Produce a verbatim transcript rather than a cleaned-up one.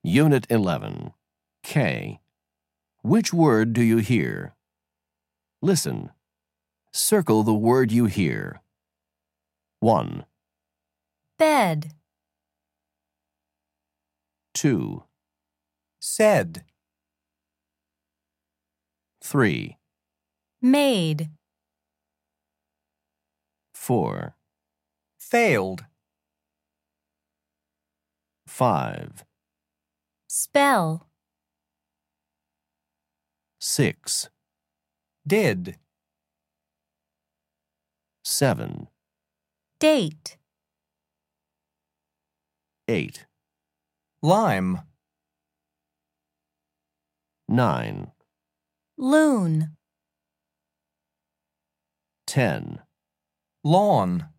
Unit eleven. K. Which word do you hear? Listen. Circle the word you hear. one, Bed. two, Said. three, Made. four, Failed. five, Spell. six, Did. seven, Date. eight, Lime. nine, Loon. ten. Lawn.